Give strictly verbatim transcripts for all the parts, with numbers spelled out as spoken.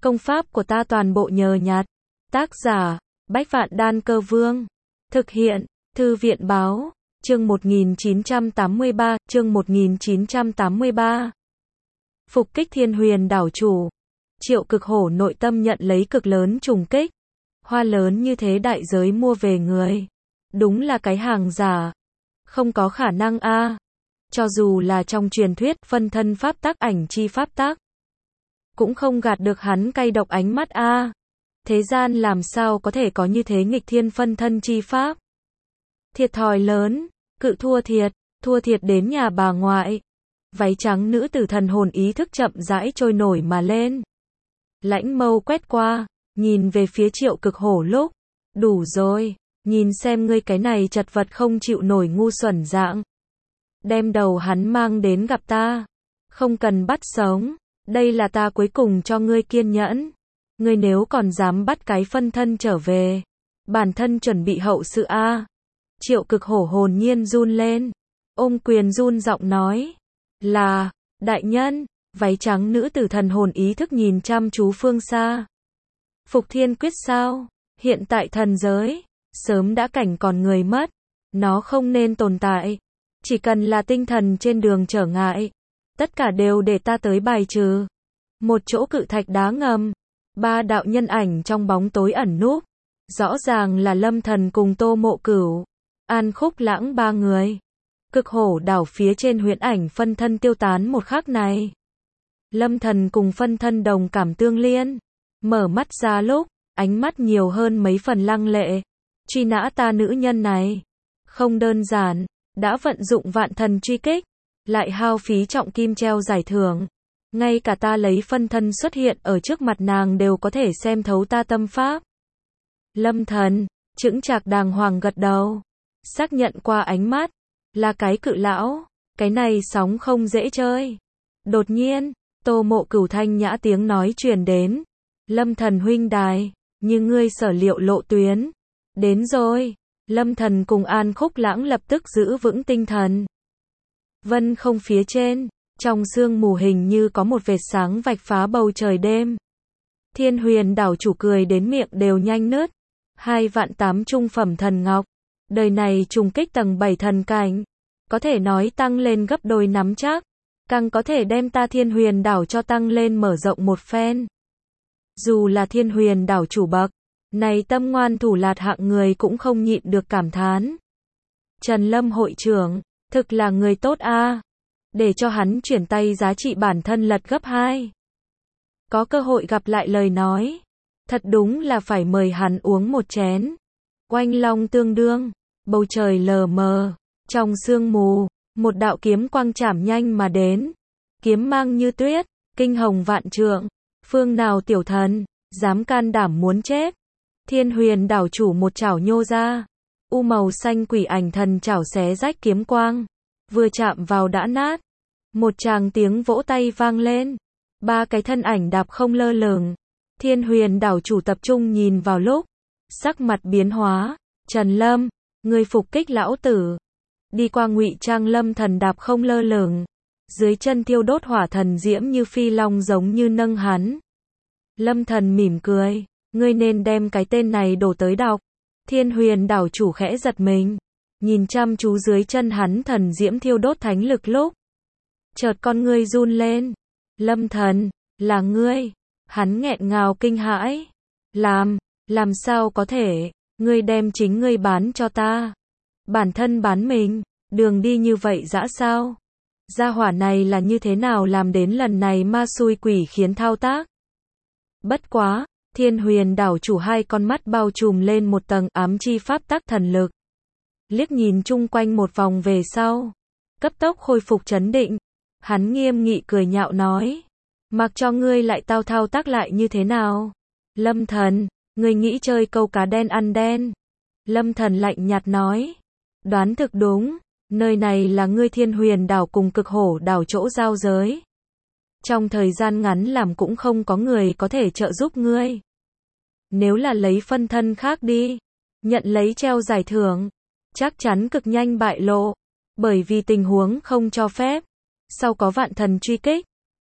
Công pháp của ta toàn bộ nhờ nhặt. Tác giả, Bách Vạn Đan Cơ Vương. Thực hiện, Thư viện Báo. Chương một nghìn chín trăm tám mươi ba, chương một nghìn chín trăm tám mươi ba. Phục kích Thiên Huyền đảo chủ. Triệu Cực Hổ nội tâm nhận lấy cực lớn trùng kích. Hoa lớn như thế đại giới mua về người. Đúng là cái hàng giả. Không có khả năng a. Cho dù là trong truyền thuyết phân thân pháp tắc ảnh chi pháp tắc, cũng không gạt được hắn cay độc ánh mắt a. Thế gian làm sao có thể có như thế nghịch thiên phân thân chi pháp. Thiệt thòi lớn, cự thua thiệt, thua thiệt đến nhà bà ngoại. Váy trắng nữ tử thần hồn ý thức chậm rãi trôi nổi mà lên. Lãnh mâu quét qua, nhìn về phía Triệu Cực Hổ lúc. Đủ rồi, nhìn xem ngươi cái này chật vật không chịu nổi ngu xuẩn dạng. Đem đầu hắn mang đến gặp ta. Không cần bắt sống, đây là ta cuối cùng cho ngươi kiên nhẫn. Ngươi nếu còn dám bắt cái phân thân trở về, bản thân chuẩn bị hậu sự a. Triệu Cực Hổ hồn nhiên run lên, ôm quyền run giọng nói, là, đại nhân. Váy trắng nữ tử thần hồn ý thức nhìn chăm chú phương xa. Phục thiên quyết sao? Hiện tại thần giới, sớm đã cảnh còn người mất. Nó không nên tồn tại. Chỉ cần là tinh thần trên đường trở ngại, tất cả đều để ta tới bài trừ. Một chỗ cự thạch đá ngầm, ba đạo nhân ảnh trong bóng tối ẩn núp. Rõ ràng là Lâm Thần cùng Tô Mộ Cửu, An Khúc Lãng ba người. Cực Hổ đảo phía trên huyễn ảnh phân thân tiêu tán một khắc này. Lâm Thần cùng phân thân đồng cảm tương liên. Mở mắt ra lúc, ánh mắt nhiều hơn mấy phần lăng lệ. Truy nã ta nữ nhân này. Không đơn giản, đã vận dụng vạn thần truy kích. Lại hao phí trọng kim treo giải thưởng. Ngay cả ta lấy phân thân xuất hiện ở trước mặt nàng đều có thể xem thấu ta tâm pháp. Lâm Thần, chững chạc đàng hoàng gật đầu. Xác nhận qua ánh mắt. Là cái cự lão. Cái này sóng không dễ chơi. Đột nhiên, Tô Mộ Cửu thanh nhã tiếng nói truyền đến. Lâm Thần huynh đài, như ngươi sở liệu lộ tuyến. Đến rồi. Lâm Thần cùng An Khúc Lãng lập tức giữ vững tinh thần. Vân không phía trên, trong sương mù hình như có một vệt sáng vạch phá bầu trời đêm. Thiên Huyền đảo chủ cười đến miệng đều nhanh nứt. Hai vạn tám trung phẩm thần ngọc. Đời này trùng kích tầng bảy thần cảnh. Có thể nói tăng lên gấp đôi nắm chắc. Càng có thể đem ta Thiên Huyền đảo cho tăng lên mở rộng một phen. Dù là Thiên Huyền đảo chủ bậc, này tâm ngoan thủ lạt hạng người cũng không nhịn được cảm thán. Trần Lâm hội trưởng, thực là người tốt a. Để cho hắn chuyển tay giá trị bản thân lật gấp hai. Có cơ hội gặp lại lời nói. Thật đúng là phải mời hắn uống một chén. Oanh long tương đương, bầu trời lờ mờ, trong sương mù, một đạo kiếm quang chảm nhanh mà đến. Kiếm mang như tuyết, kinh hồng vạn trượng. Phương nào tiểu thần, dám can đảm muốn chết. Thiên Huyền đảo chủ một chảo nhô ra. U màu xanh quỷ ảnh thần chảo xé rách kiếm quang. Vừa chạm vào đã nát. Một tràng tiếng vỗ tay vang lên. Ba cái thân ảnh đạp không lơ lửng. Thiên Huyền đảo chủ tập trung nhìn vào lúc. Sắc mặt biến hóa. Trần Lâm, người phục kích lão tử. Đi qua ngụy trang Lâm Thần đạp không lơ lửng. Dưới chân thiêu đốt hỏa thần diễm như phi long giống như nâng hắn. Lâm Thần mỉm cười. Ngươi nên đem cái tên này đổ tới đọc. Thiên Huyền đảo chủ khẽ giật mình. Nhìn chăm chú dưới chân hắn thần diễm thiêu đốt thánh lực lúc. Chợt con ngươi run lên. Lâm Thần, là ngươi. Hắn nghẹn ngào kinh hãi. Làm, làm sao có thể, ngươi đem chính ngươi bán cho ta. Bản thân bán mình, đường đi như vậy dã sao? Gia hỏa này là như thế nào làm đến lần này ma xui quỷ khiến thao tác? Bất quá, Thiên Huyền đảo chủ hai con mắt bao trùm lên một tầng ám chi pháp tắc thần lực. Liếc nhìn chung quanh một vòng về sau, cấp tốc khôi phục trấn định. Hắn nghiêm nghị cười nhạo nói, mặc cho ngươi lại tao thao tác lại như thế nào? Lâm Thần, ngươi nghĩ chơi câu cá đen ăn đen? Lâm Thần lạnh nhạt nói, đoán thực đúng, nơi này là ngươi Thiên Huyền đảo cùng Cực Hổ đảo chỗ giao giới. Trong thời gian ngắn làm cũng không có người có thể trợ giúp ngươi. Nếu là lấy phân thân khác đi, nhận lấy treo giải thưởng, chắc chắn cực nhanh bại lộ, bởi vì tình huống không cho phép. Sau có vạn thần truy kích,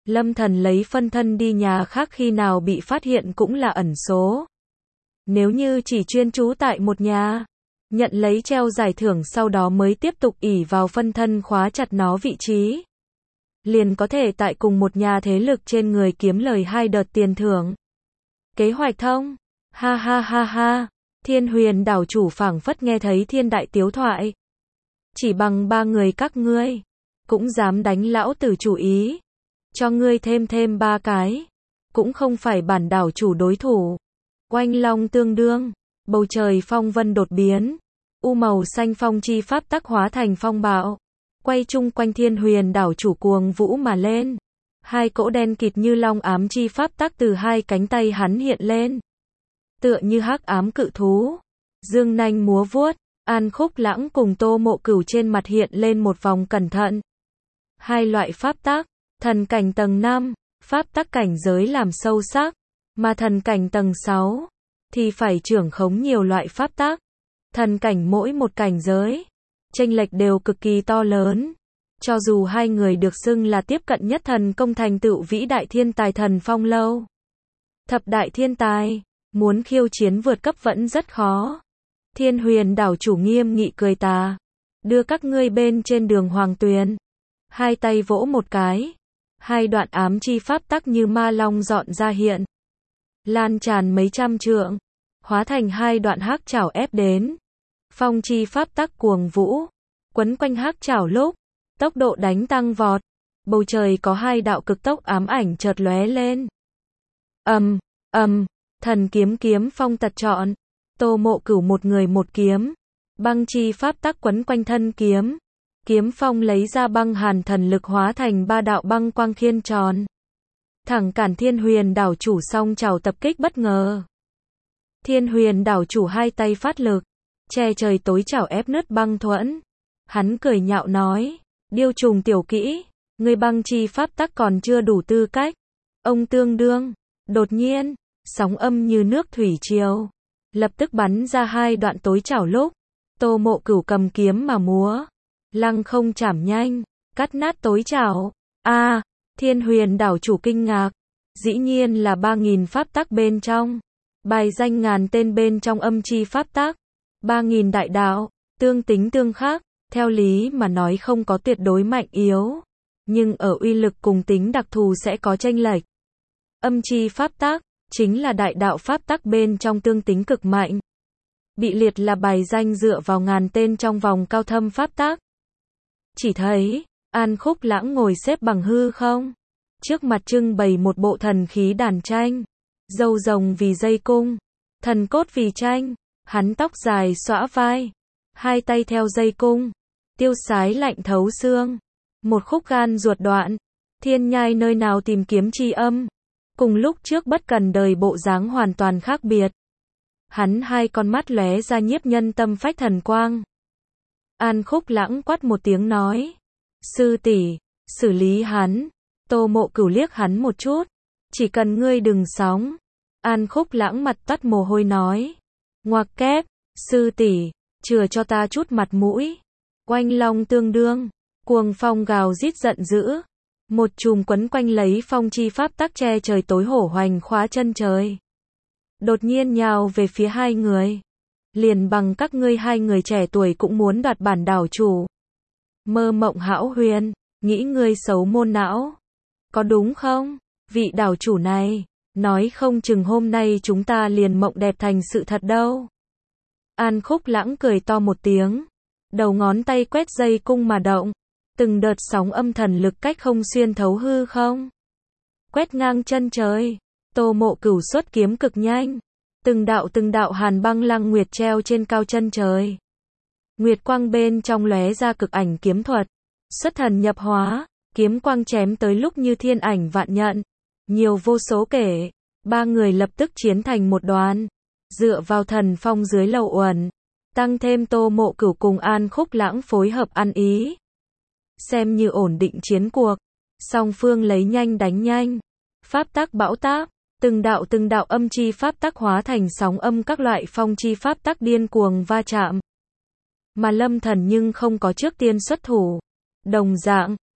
Lâm Thần lấy phân thân đi nhà khác khi nào bị phát hiện cũng là ẩn số. Nếu như chỉ chuyên trú tại một nhà, nhận lấy treo giải thưởng sau đó mới tiếp tục ỷ vào phân thân khóa chặt nó vị trí, liền có thể tại cùng một nhà thế lực trên người kiếm lời hai đợt tiền thưởng. Kế hoạch thông. Ha ha ha ha. Thiên Huyền đảo chủ phảng phất nghe thấy thiên đại tiếu thoại. Chỉ bằng ba người các ngươi, cũng dám đánh lão tử chủ ý. Cho ngươi thêm thêm ba cái, cũng không phải bản đảo chủ đối thủ. Oanh long tương đương, bầu trời phong vân đột biến, u màu xanh phong chi pháp tắc hóa thành phong bạo, quay chung quanh Thiên Huyền đảo chủ cuồng vũ mà lên. Hai cỗ đen kịt như long ám chi pháp tắc từ hai cánh tay hắn hiện lên, tựa như hắc ám cự thú, dương nanh múa vuốt. An Khúc Lãng cùng Tô Mộ Cửu trên mặt hiện lên một vòng cẩn thận. Hai loại pháp tắc, thần cảnh tầng năm, pháp tắc cảnh giới làm sâu sắc, mà thần cảnh tầng sáu thì phải trưởng khống nhiều loại pháp tắc. Thần cảnh mỗi một cảnh giới, chênh lệch đều cực kỳ to lớn. Cho dù hai người được xưng là tiếp cận nhất thần công thành tựu vĩ đại thiên tài Thần Phong lâu, thập đại thiên tài, muốn khiêu chiến vượt cấp vẫn rất khó. Thiên Huyền đảo chủ nghiêm nghị cười tà, đưa các ngươi bên trên đường hoàng tuyền. Hai tay vỗ một cái, hai đoạn ám chi pháp tắc như ma long dọn ra hiện, lan tràn mấy trăm trượng, hóa thành hai đoạn hắc chảo ép đến. Phong chi pháp tắc cuồng vũ, quấn quanh hắc chảo lúc, tốc độ đánh tăng vọt. Bầu trời có hai đạo cực tốc ám ảnh chợt lóe lên. Ầm, ầm, thần kiếm kiếm phong tật trọn. Tô Mộ Cửu một người một kiếm, băng chi pháp tắc quấn quanh thân kiếm. Kiếm phong lấy ra băng hàn thần lực hóa thành ba đạo băng quang khiên tròn, thẳng cản Thiên Huyền đảo chủ song chảo tập kích bất ngờ. Thiên Huyền đảo chủ hai tay phát lực, che trời tối chảo ép nứt băng thuẫn. Hắn cười nhạo nói, điêu trùng tiểu kỹ, người băng chi pháp tắc còn chưa đủ tư cách. Ông tương đương. Đột nhiên, sóng âm như nước thủy triều, lập tức bắn ra hai đoạn tối chảo lúc, Tô Mộ Cửu cầm kiếm mà múa, lăng không chảm nhanh, cắt nát tối chảo. A, à, Thiên Huyền đảo chủ kinh ngạc, dĩ nhiên là ba nghìn pháp tắc bên trong, bài danh ngàn tên bên trong âm chi pháp tắc, ba nghìn đại đạo, tương tính tương khắc, theo lý mà nói không có tuyệt đối mạnh yếu, nhưng ở uy lực cùng tính đặc thù sẽ có chênh lệch. Âm chi pháp tắc chính là đại đạo pháp tắc bên trong tương tính cực mạnh, bị liệt là bài danh dựa vào ngàn tên trong vòng cao thâm pháp tắc. Chỉ thấy An Khúc Lãng ngồi xếp bằng hư không, trước mặt trưng bày một bộ thần khí đàn tranh, râu rồng vì dây cung, thần cốt vì tranh, hắn tóc dài xõa vai, hai tay theo dây cung, tiêu sái lạnh thấu xương, một khúc gan ruột đoạn, thiên nhai nơi nào tìm kiếm chi âm. Cùng lúc trước bất cần đời bộ dáng hoàn toàn khác biệt. Hắn hai con mắt lóe ra nhiếp nhân tâm phách thần quang. An Khúc Lãng quát một tiếng nói, sư tỷ, xử lý hắn. Tô Mộ Cửu liếc hắn một chút, chỉ cần ngươi đừng sóng. An Khúc Lãng mặt toát mồ hôi nói, ngoặc kép, sư tỷ, chừa cho ta chút mặt mũi. Oanh long tương đương, cuồng phong gào rít giận dữ. Một chùm quấn quanh lấy phong chi pháp tắc che trời tối hổ hoành khóa chân trời, đột nhiên nhào về phía hai người. Liền bằng các ngươi hai người trẻ tuổi cũng muốn đoạt bản đảo chủ. Mơ mộng hão huyền, nghĩ ngươi xấu môn não. Có đúng không? Vị đảo chủ này, nói không chừng hôm nay chúng ta liền mộng đẹp thành sự thật đâu. An Khúc Lãng cười to một tiếng, đầu ngón tay quét dây cung mà động. Từng đợt sóng âm thần lực cách không xuyên thấu hư không, quét ngang chân trời. Tô Mộ Cửu xuất kiếm cực nhanh, từng đạo từng đạo hàn băng lăng nguyệt treo trên cao chân trời. Nguyệt quang bên trong lóe ra cực ảnh kiếm thuật, xuất thần nhập hóa, kiếm quang chém tới lúc như thiên ảnh vạn nhận, nhiều vô số kể. Ba người lập tức chiến thành một đoàn, dựa vào thần phong dưới lầu uẩn, tăng thêm Tô Mộ Cửu cùng An Khúc Lãng phối hợp ăn ý, xem như ổn định chiến cuộc. Song phương lấy nhanh đánh nhanh, pháp tắc bão táp, từng đạo từng đạo âm chi pháp tắc hóa thành sóng âm các loại phong chi pháp tắc điên cuồng va chạm. Mà Lâm Thần nhưng không có trước tiên xuất thủ, đồng dạng,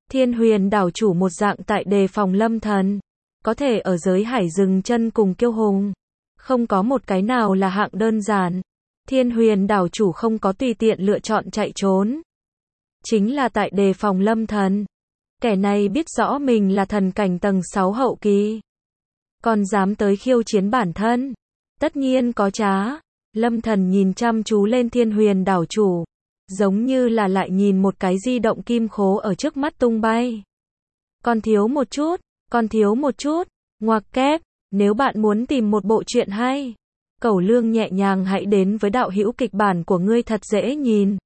Thiên Huyền đảo chủ một dạng tại đề phòng lâm thần. Có thể ở giới hải dừng chân cùng kiêu hùng. Không có một cái nào là hạng đơn giản. Thiên Huyền đảo chủ không có tùy tiện lựa chọn chạy trốn. Chính là tại đề phòng lâm thần. Kẻ này biết rõ mình là thần cảnh tầng sáu hậu kỳ. Còn dám tới khiêu chiến bản thân. Tất nhiên có trá. Lâm thần nhìn chăm chú lên Thiên Huyền đảo chủ. Giống như là lại nhìn một cái di động kim khố ở trước mắt tung bay. Còn thiếu một chút, còn thiếu một chút. Ngoặc kép, nếu bạn muốn tìm một bộ truyện hay, cẩu lương nhẹ nhàng hãy đến với đạo hữu kịch bản của ngươi thật dễ nhìn.